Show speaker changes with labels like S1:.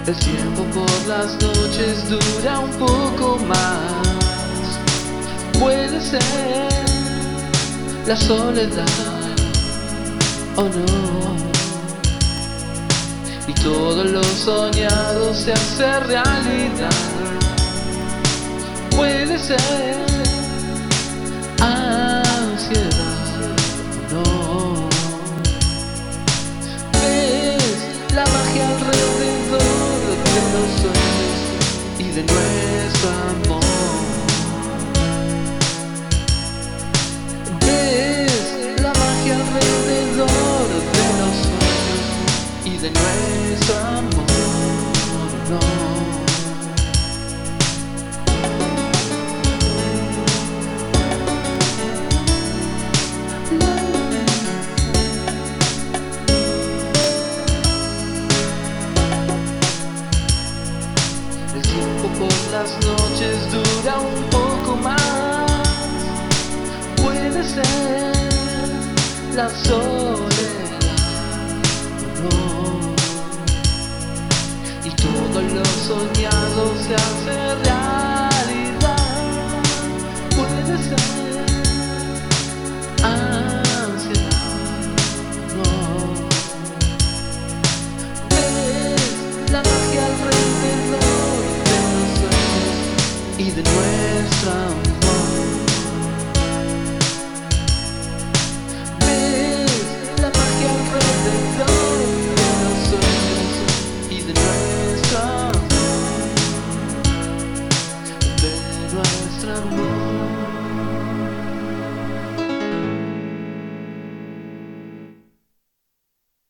S1: El tiempo por las noches dura un poco más. Puede ser la soledad o no, y todo lo soñado se hace realidad. Puede ser ansiedad o no. Ves la magia alrededor de los sueños y de nuestro amor. Ves la magia alrededor de los sueños y de nuestro amor. No. El tiempo por las noches dura un poco más. Puede ser la soledad o no, y todo lo soñado se hace realidad. Puede ser ansiedad o no. Ves la magia alrededor y de nuestro amor. Ves la magia alrededor de los sueños y de nuestro amor, de nuestro amor.